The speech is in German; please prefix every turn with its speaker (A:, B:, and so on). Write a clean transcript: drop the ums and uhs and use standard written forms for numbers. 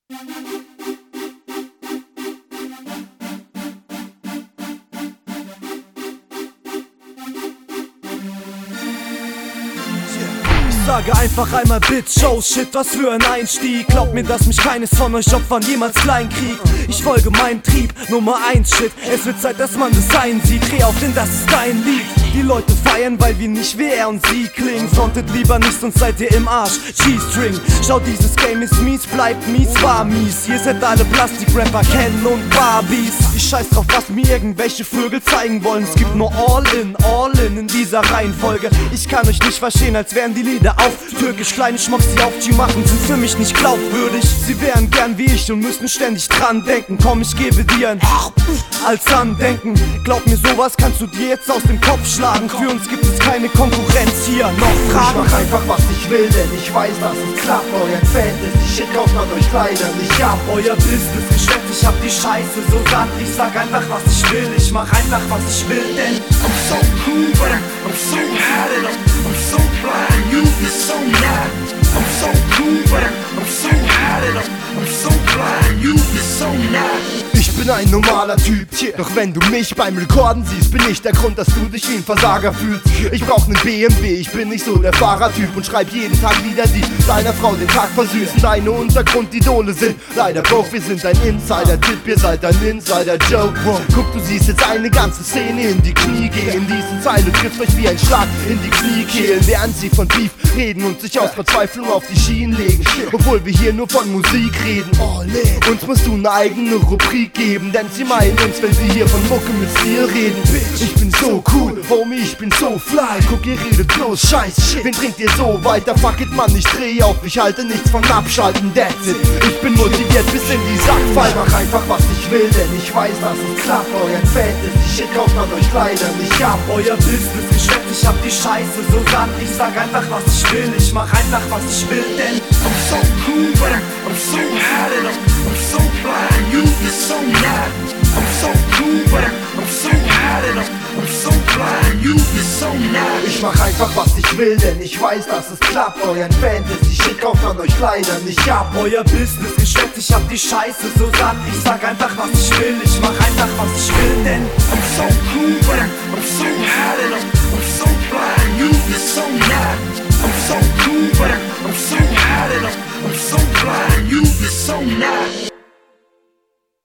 A: Ich sage einfach einmal Bitch, oh shit, was für ein Einstieg. Glaubt mir, dass mich keines von euch Opfern jemals klein kriegt. Ich folge meinem Trieb, Nummer 1 Shit. Es wird Zeit, dass man das Sein sieht. Dreh auf, denn das ist dein Lied. Die Leute feiern, weil wir nicht wie er und sie klingen. Frontet lieber nicht, sonst seid ihr im Arsch. G-String, schaut, dieses Game ist mies, bleibt mies, war mies. Ihr seid alle Plastik-Rapper, Ken und Barbies. Ich scheiß drauf, was mir irgendwelche Vögel zeigen wollen. Es gibt nur all in dieser Reihenfolge. Ich kann euch nicht verstehen, als wären die Lieder auf Türkisch. Kleine Schmocks, die auf G machen, sind für mich nicht glaubwürdig. Sie wären gern wie ich und müssten ständig dran denken. Komm, ich gebe dir ein als Andenken. Glaub mir, sowas kannst du dir jetzt aus dem Kopf schlagen. Für uns gibt es keine Konkurrenz hier. Noch Fragen?
B: Ich mach einfach, was ich will, denn ich weiß, dass es klappt. Euer Fantasy Shit kauft man euch leider nicht ab.
A: Euer Business-Geschäft, ich hab die Scheiße so satt. Ich sag einfach, was ich will, ich mach einfach, was ich will, denn
C: I'm so cool, but I'm so hot and I'm so fly and you be so not. I'm so cool, but I'm so hot and I'm so fly and you be so not.
B: Ich bin ein normaler Typ, doch wenn du mich beim Rekorden siehst, bin ich der Grund, dass du dich wie ein Versager fühlst. Ich brauch nen BMW, ich bin nicht so der Fahrertyp und schreib jeden Tag Lieder, die deiner Frau den Tag versüßen. Deine Untergrundidole sind leider broke, wir sind ein Insider-Tipp, ihr seid ein Insider-Joke. Guck, du siehst jetzt eine ganze Szene in die Knie gehen. Diese Zeile trifft euch wie ein Schlag in die Kniekehlen, während sie von Beef reden und sich aus Verzweiflung auf die Schienen legen. Obwohl wir hier nur von Musik reden. Uns musst du ne eigene Rubrik geben, denn sie meinen uns, wenn wir hier von Mucke mit Stil reden. Ich bin so cool, Homie, ich bin so fly. Guck, ihr redet bloß Scheiß, wen bringt ihr so weiter? Fuck it, Mann, ich dreh auf, ich halte nichts von Abschalten, that's it. Ich bin motiviert bis in die Sackfall. Ich mach einfach, was ich will, denn ich weiß, dass es klappt. Euer Fantasy Shit kauft man euch leider nicht ab.
A: Euer Business-Geschäft, ich hab die Scheiße so satt. Ich sag einfach, was ich will, ich mach einfach, was ich will, denn
C: I'm so cool, but I'm so hot and I'm so fly and you be so not. I'm so cool, but I'm so hot and I'm so fly and you be so not.
B: Ich mach einfach, was ich will, denn ich weiß, dass es klappt. Euren Fantasy Shit kauft man euch leider nicht ab.
A: Euer Business-Geschäft, ich hab die Scheiße so satt. Ich sag einfach, was ich will, ich mach einfach, was ich will, denn
C: I'm so cool, but I'm